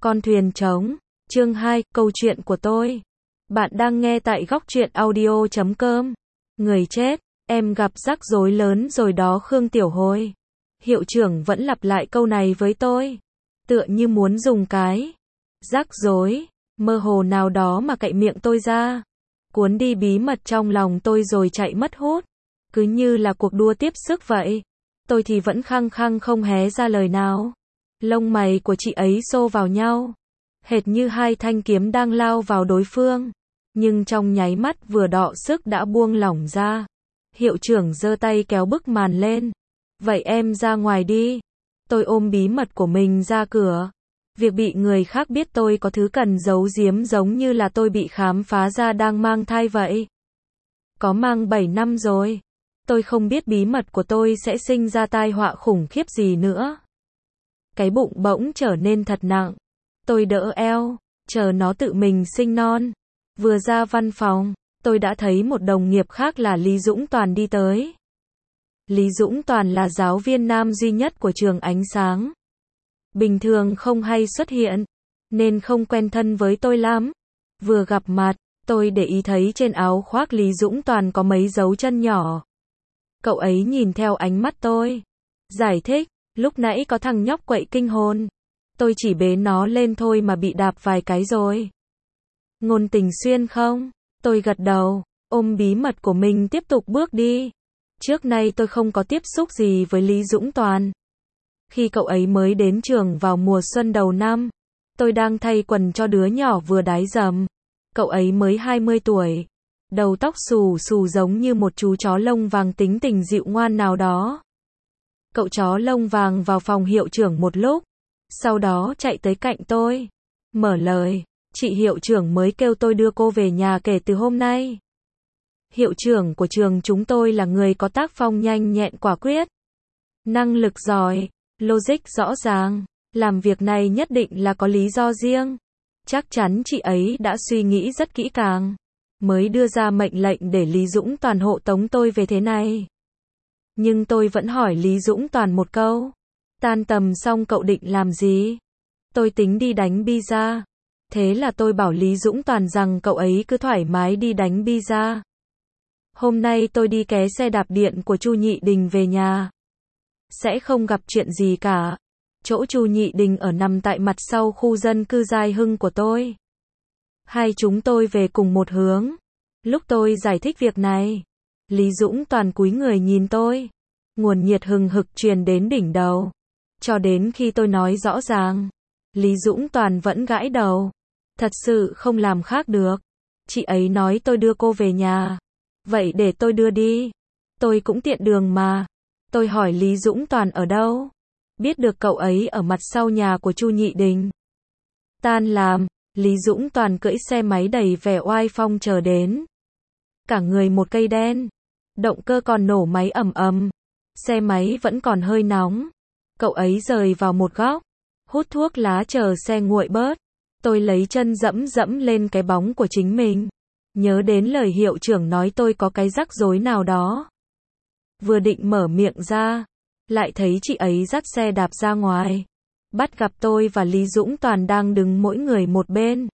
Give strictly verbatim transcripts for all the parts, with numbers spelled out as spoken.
Con thuyền trống, chương hai, câu chuyện của tôi. Bạn đang nghe tại góc truyện audio chấm com. Người chết, em gặp rắc rối lớn rồi đó Khương Tiểu Hồi. Hiệu trưởng vẫn lặp lại câu này với tôi. Tựa như muốn dùng cái rắc rối mơ hồ nào đó mà cạy miệng tôi ra. Cuốn đi bí mật trong lòng tôi rồi chạy mất hút. Cứ như là cuộc đua tiếp sức vậy. Tôi thì vẫn khăng khăng không hé ra lời nào. Lông mày của chị ấy xô vào nhau, hệt như hai thanh kiếm đang lao vào đối phương. Nhưng trong nháy mắt vừa đọ sức đã buông lỏng ra. Hiệu trưởng giơ tay kéo bức màn lên. Vậy em ra ngoài đi. Tôi ôm bí mật của mình ra cửa. Việc bị người khác biết tôi có thứ cần giấu giếm giống như là tôi bị khám phá ra đang mang thai vậy. Có mang bảy năm rồi. Tôi không biết bí mật của tôi sẽ sinh ra tai họa khủng khiếp gì nữa. Cái bụng bỗng trở nên thật nặng. Tôi đỡ eo, chờ nó tự mình sinh non. Vừa ra văn phòng, tôi đã thấy một đồng nghiệp khác là Lý Dũng Toàn đi tới. Lý Dũng Toàn là giáo viên nam duy nhất của trường Ánh Sáng. Bình thường không hay xuất hiện, nên không quen thân với tôi lắm. Vừa gặp mặt, tôi để ý thấy trên áo khoác Lý Dũng Toàn có mấy dấu chân nhỏ. Cậu ấy nhìn theo ánh mắt tôi. Giải thích, lúc nãy có thằng nhóc quậy kinh hồn. Tôi chỉ bế nó lên thôi mà bị đạp vài cái rồi. Ngôn Tình Xuyên không? Tôi gật đầu, ôm bí mật của mình tiếp tục bước đi. Trước nay tôi không có tiếp xúc gì với Lý Dũng Toàn. Khi cậu ấy mới đến trường vào mùa xuân đầu năm, tôi đang thay quần cho đứa nhỏ vừa đái dầm. Cậu ấy mới hai mươi tuổi. Đầu tóc xù xù giống như một chú chó lông vàng tính tình dịu ngoan nào đó. Cậu chó lông vàng vào phòng hiệu trưởng một lúc, sau đó chạy tới cạnh tôi, mở lời, chị hiệu trưởng mới kêu tôi đưa cô về nhà kể từ hôm nay. Hiệu trưởng của trường chúng tôi là người có tác phong nhanh nhẹn quả quyết, năng lực giỏi, logic rõ ràng, làm việc này nhất định là có lý do riêng. Chắc chắn chị ấy đã suy nghĩ rất kỹ càng, mới đưa ra mệnh lệnh để Lý Dũng Toàn hộ tống tôi về thế này. Nhưng tôi vẫn hỏi Lý Dũng Toàn một câu. Tan tầm xong cậu định làm gì? Tôi tính đi đánh pizza. Thế là tôi bảo Lý Dũng Toàn rằng cậu ấy cứ thoải mái đi đánh pizza. Hôm nay tôi đi ké xe đạp điện của Chu Nhị Đình về nhà. Sẽ không gặp chuyện gì cả. Chỗ Chu Nhị Đình ở nằm tại mặt sau khu dân cư Giai Hưng của tôi. Hai chúng tôi về cùng một hướng. Lúc tôi giải thích việc này, Lý Dũng Toàn cúi người nhìn tôi. Nguồn nhiệt hừng hực truyền đến đỉnh đầu. Cho đến khi tôi nói rõ ràng, Lý Dũng Toàn vẫn gãi đầu. Thật sự không làm khác được. Chị ấy nói tôi đưa cô về nhà. Vậy để tôi đưa đi. Tôi cũng tiện đường mà. Tôi hỏi Lý Dũng Toàn ở đâu. Biết được cậu ấy ở mặt sau nhà của Chu Nhị Đình. Tan làm, Lý Dũng Toàn cưỡi xe máy đầy vẻ oai phong chờ đến. Cả người một cây đen. Động cơ còn nổ máy ầm ầm. Xe máy vẫn còn hơi nóng. Cậu ấy rời vào một góc, hút thuốc lá chờ xe nguội bớt. Tôi lấy chân dẫm dẫm lên cái bóng của chính mình. Nhớ đến lời hiệu trưởng nói tôi có cái rắc rối nào đó. Vừa định mở miệng ra, lại thấy chị ấy dắt xe đạp ra ngoài. Bắt gặp tôi và Lý Dũng Toàn đang đứng mỗi người một bên.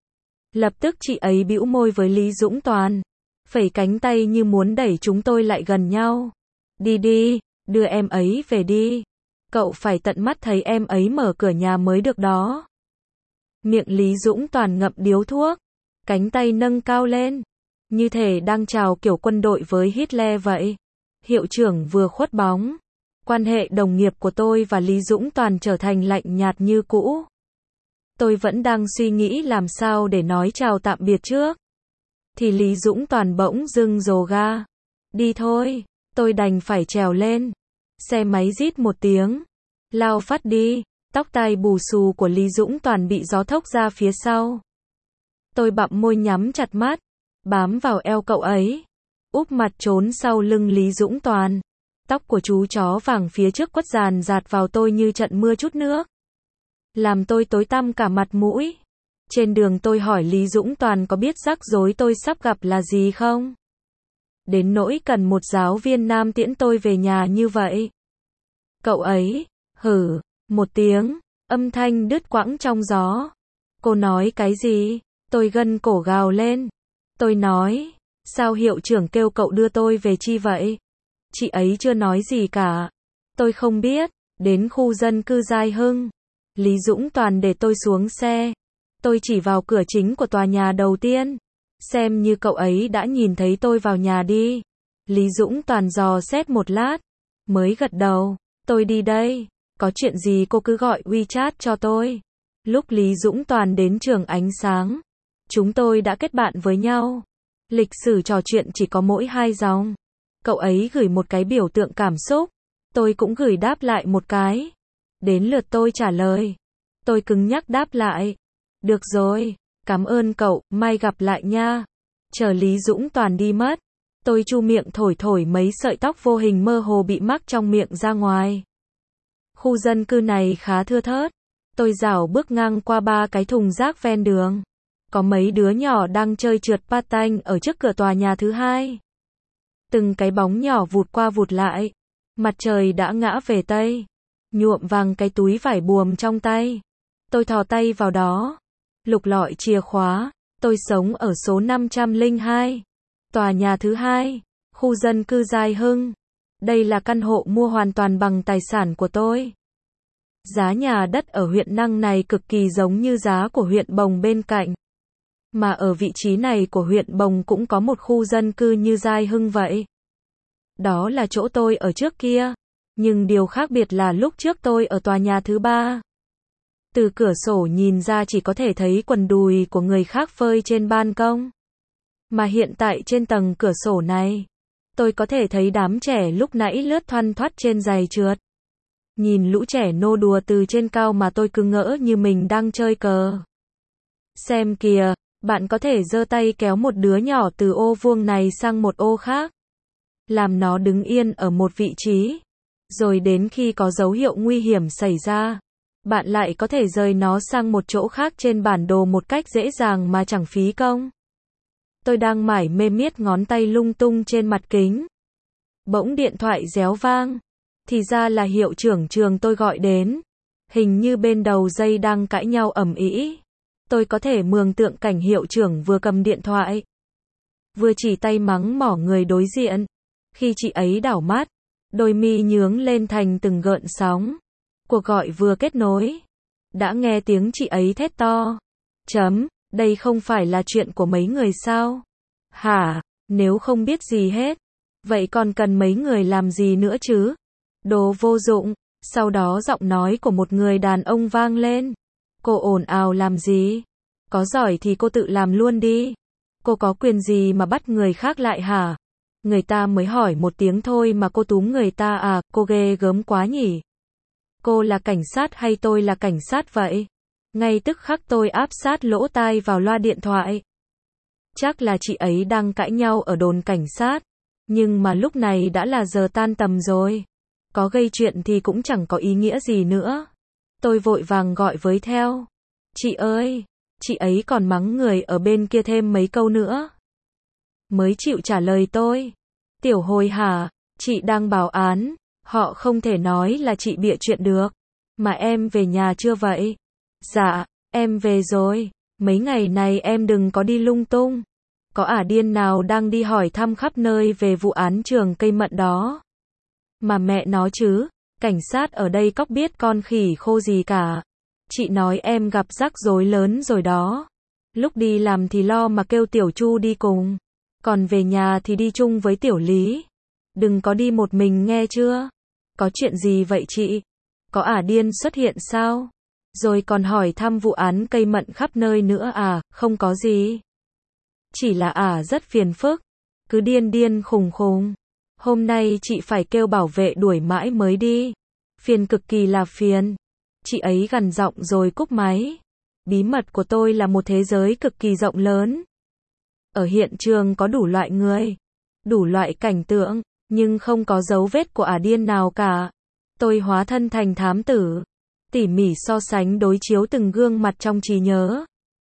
Lập tức chị ấy bĩu môi với Lý Dũng Toàn, phẩy cánh tay như muốn đẩy chúng tôi lại gần nhau. Đi đi, đưa em ấy về đi. Cậu phải tận mắt thấy em ấy mở cửa nhà mới được đó. Miệng Lý Dũng Toàn ngậm điếu thuốc, cánh tay nâng cao lên, như thể đang chào kiểu quân đội với Hitler vậy. Hiệu trưởng vừa khuất bóng. Quan hệ đồng nghiệp của tôi và Lý Dũng Toàn trở thành lạnh nhạt như cũ. Tôi vẫn đang suy nghĩ làm sao để nói chào tạm biệt trước. Thì Lý Dũng Toàn bỗng dưng rồ ga. Đi thôi, tôi đành phải trèo lên. Xe máy rít một tiếng, lao phát đi. Tóc tai bù xù của Lý Dũng Toàn bị gió thốc ra phía sau. Tôi bặm môi nhắm chặt mắt, bám vào eo cậu ấy, úp mặt trốn sau lưng Lý Dũng Toàn. Tóc của chú chó vàng phía trước quất ràn rạt vào tôi như trận mưa chút nước, làm tôi tối tăm cả mặt mũi. Trên đường tôi hỏi Lý Dũng Toàn có biết rắc rối tôi sắp gặp là gì không? Đến nỗi cần một giáo viên nam tiễn tôi về nhà như vậy. Cậu ấy hử một tiếng, Âm thanh đứt quãng trong gió. Cô nói cái gì? Tôi gân cổ gào lên. Tôi nói, sao hiệu trưởng kêu cậu đưa tôi về chi vậy? Chị ấy chưa nói gì cả. Tôi không biết. Đến khu dân cư Giai Hưng. Lý Dũng Toàn để tôi xuống xe. Tôi chỉ vào cửa chính của tòa nhà đầu tiên. Xem như cậu ấy đã nhìn thấy tôi vào nhà đi. Lý Dũng Toàn dò xét một lát. Mới gật đầu. Tôi đi đây. Có chuyện gì cô cứ gọi WeChat cho tôi. Lúc Lý Dũng Toàn đến trường Ánh Sáng, chúng tôi đã kết bạn với nhau. Lịch sử trò chuyện chỉ có mỗi hai dòng. Cậu ấy gửi một cái biểu tượng cảm xúc. Tôi cũng gửi đáp lại một cái. Đến lượt tôi trả lời. Tôi cứng nhắc đáp lại. Được rồi, cảm ơn cậu, mai gặp lại nha. Chờ Lý Dũng Toàn đi mất. Tôi chu miệng thổi thổi mấy sợi tóc vô hình mơ hồ bị mắc trong miệng ra ngoài. Khu dân cư này khá thưa thớt. Tôi rảo bước ngang qua ba cái thùng rác ven đường. Có mấy đứa nhỏ đang chơi trượt patin ở trước cửa tòa nhà thứ hai. Từng cái bóng nhỏ vụt qua vụt lại. Mặt trời đã ngã về Tây. Nhuộm vàng cái túi vải buồm trong tay. Tôi thò tay vào đó. Lục lọi chìa khóa. Tôi sống ở số năm trăm lẻ hai. Tòa nhà thứ hai. Khu dân cư Giai Hưng. Đây là căn hộ mua hoàn toàn bằng tài sản của tôi. Giá nhà đất ở huyện Năng này cực kỳ giống như giá của huyện Bồng bên cạnh. Mà ở vị trí này của huyện Bồng cũng có một khu dân cư như Giai Hưng vậy. Đó là chỗ tôi ở trước kia. Nhưng điều khác biệt là lúc trước tôi ở tòa nhà thứ ba. Từ cửa sổ nhìn ra chỉ có thể thấy quần đùi của người khác phơi trên ban công. Mà hiện tại trên tầng cửa sổ này, tôi có thể thấy đám trẻ lúc nãy lướt thoăn thoắt trên giày trượt. Nhìn lũ trẻ nô đùa từ trên cao mà tôi cứ ngỡ như mình đang chơi cờ. Xem kìa, bạn có thể giơ tay kéo một đứa nhỏ từ ô vuông này sang một ô khác. Làm nó đứng yên ở một vị trí. Rồi đến khi có dấu hiệu nguy hiểm xảy ra, bạn lại có thể rời nó sang một chỗ khác trên bản đồ một cách dễ dàng mà chẳng phí công. Tôi đang mải mê miết ngón tay lung tung trên mặt kính. Bỗng điện thoại réo vang. Thì ra là hiệu trưởng trường tôi gọi đến. Hình như bên đầu dây đang cãi nhau ầm ĩ. Tôi có thể mường tượng cảnh hiệu trưởng vừa cầm điện thoại, vừa chỉ tay mắng mỏ người đối diện. Khi chị ấy đảo mắt, đôi mi nhướng lên thành từng gợn sóng. Cuộc gọi vừa kết nối. Đã nghe tiếng chị ấy thét to. Chấm, đây không phải là chuyện của mấy người sao? Hả, nếu không biết gì hết, vậy còn cần mấy người làm gì nữa chứ? Đồ vô dụng. Sau đó giọng nói của một người đàn ông vang lên. Cô ồn ào làm gì? Có giỏi thì cô tự làm luôn đi. Cô có quyền gì mà bắt người khác lại hả? Người ta mới hỏi một tiếng thôi mà cô túm người ta à, cô ghê gớm quá nhỉ? Cô là cảnh sát hay tôi là cảnh sát vậy? Ngay tức khắc tôi áp sát lỗ tai vào loa điện thoại. Chắc là chị ấy đang cãi nhau ở đồn cảnh sát. Nhưng mà lúc này đã là giờ tan tầm rồi. Có gây chuyện thì cũng chẳng có ý nghĩa gì nữa. Tôi vội vàng gọi với theo. Chị ơi, chị ấy còn mắng người ở bên kia thêm mấy câu nữa. Mới chịu trả lời tôi. Tiểu Hồi hả, chị đang báo án, họ không thể nói là chị bịa chuyện được. Mà em về nhà chưa vậy? Dạ, em về rồi. Mấy ngày này em đừng có đi lung tung. Có ả điên nào đang đi hỏi thăm khắp nơi về vụ án trường cây mận đó. Mà mẹ nó chứ, cảnh sát ở đây cóc biết con khỉ khô gì cả. Chị nói em gặp rắc rối lớn rồi đó. Lúc đi làm thì lo mà kêu Tiểu Chu đi cùng. Còn về nhà thì đi chung với Tiểu Lý. Đừng có đi một mình nghe chưa? Có chuyện gì vậy chị? Có ả điên xuất hiện sao? Rồi còn hỏi thăm vụ án cây mận khắp nơi nữa à? Không có gì. Chỉ là ả rất phiền phức. Cứ điên điên khùng khùng. Hôm nay chị phải kêu bảo vệ đuổi mãi mới đi. Phiền cực kỳ là phiền. Chị ấy gằn giọng rồi cúp máy. Bí mật của tôi là một thế giới cực kỳ rộng lớn. Ở hiện trường có đủ loại người, đủ loại cảnh tượng, nhưng không có dấu vết của ả điên nào cả. Tôi hóa thân thành thám tử, tỉ mỉ so sánh đối chiếu từng gương mặt trong trí nhớ.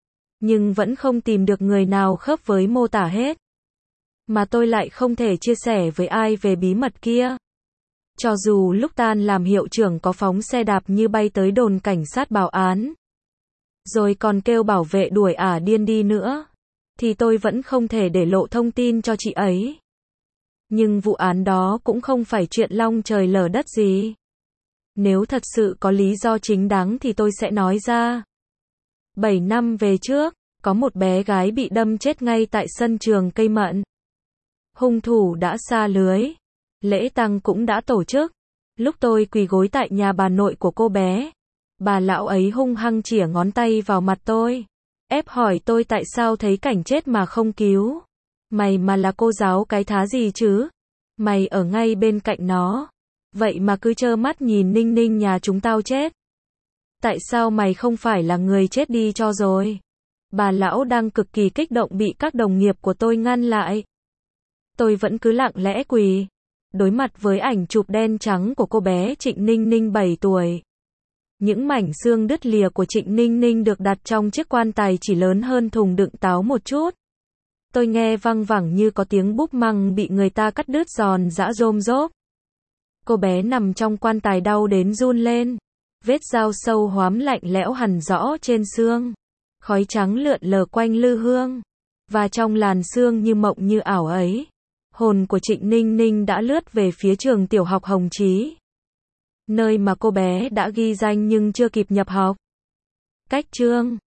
Nhưng vẫn không tìm được người nào khớp với mô tả hết. Mà tôi lại không thể chia sẻ với ai về bí mật kia. Cho dù lúc tan làm hiệu trưởng có phóng xe đạp như bay tới đồn cảnh sát báo án, rồi còn kêu bảo vệ đuổi ả điên đi nữa, thì tôi vẫn không thể để lộ thông tin cho chị ấy. Nhưng vụ án đó cũng không phải chuyện long trời lở đất gì. Nếu thật sự có lý do chính đáng thì tôi sẽ nói ra. bảy năm về trước, có một bé gái bị đâm chết ngay tại sân trường Cây Mận. Hung thủ đã sa lưới. Lễ tang cũng đã tổ chức. Lúc tôi quỳ gối tại nhà bà nội của cô bé, bà lão ấy hung hăng chĩa ngón tay vào mặt tôi, ép hỏi tôi tại sao thấy cảnh chết mà không cứu. Mày mà là cô giáo cái thá gì chứ? Mày ở ngay bên cạnh nó, vậy mà cứ trơ mắt nhìn Ninh Ninh nhà chúng tao chết. Tại sao mày không phải là người chết đi cho rồi? Bà lão đang cực kỳ kích động bị các đồng nghiệp của tôi ngăn lại. Tôi vẫn cứ lặng lẽ quỳ, đối mặt với ảnh chụp đen trắng của cô bé Trịnh Ninh Ninh bảy tuổi. Những mảnh xương đứt lìa của Trịnh Ninh Ninh được đặt trong chiếc quan tài chỉ lớn hơn thùng đựng táo một chút. Tôi nghe văng vẳng như có tiếng búp măng bị người ta cắt đứt giòn giã rôm rốp. Cô bé nằm trong quan tài đau đến run lên. Vết dao sâu hoắm lạnh lẽo hằn rõ trên xương. Khói trắng lượn lờ quanh lư hương. Và trong làn sương như mộng như ảo ấy, hồn của Trịnh Ninh Ninh đã lướt về phía trường tiểu học Hồng Chí, nơi mà cô bé đã ghi danh nhưng chưa kịp nhập học. Cách chương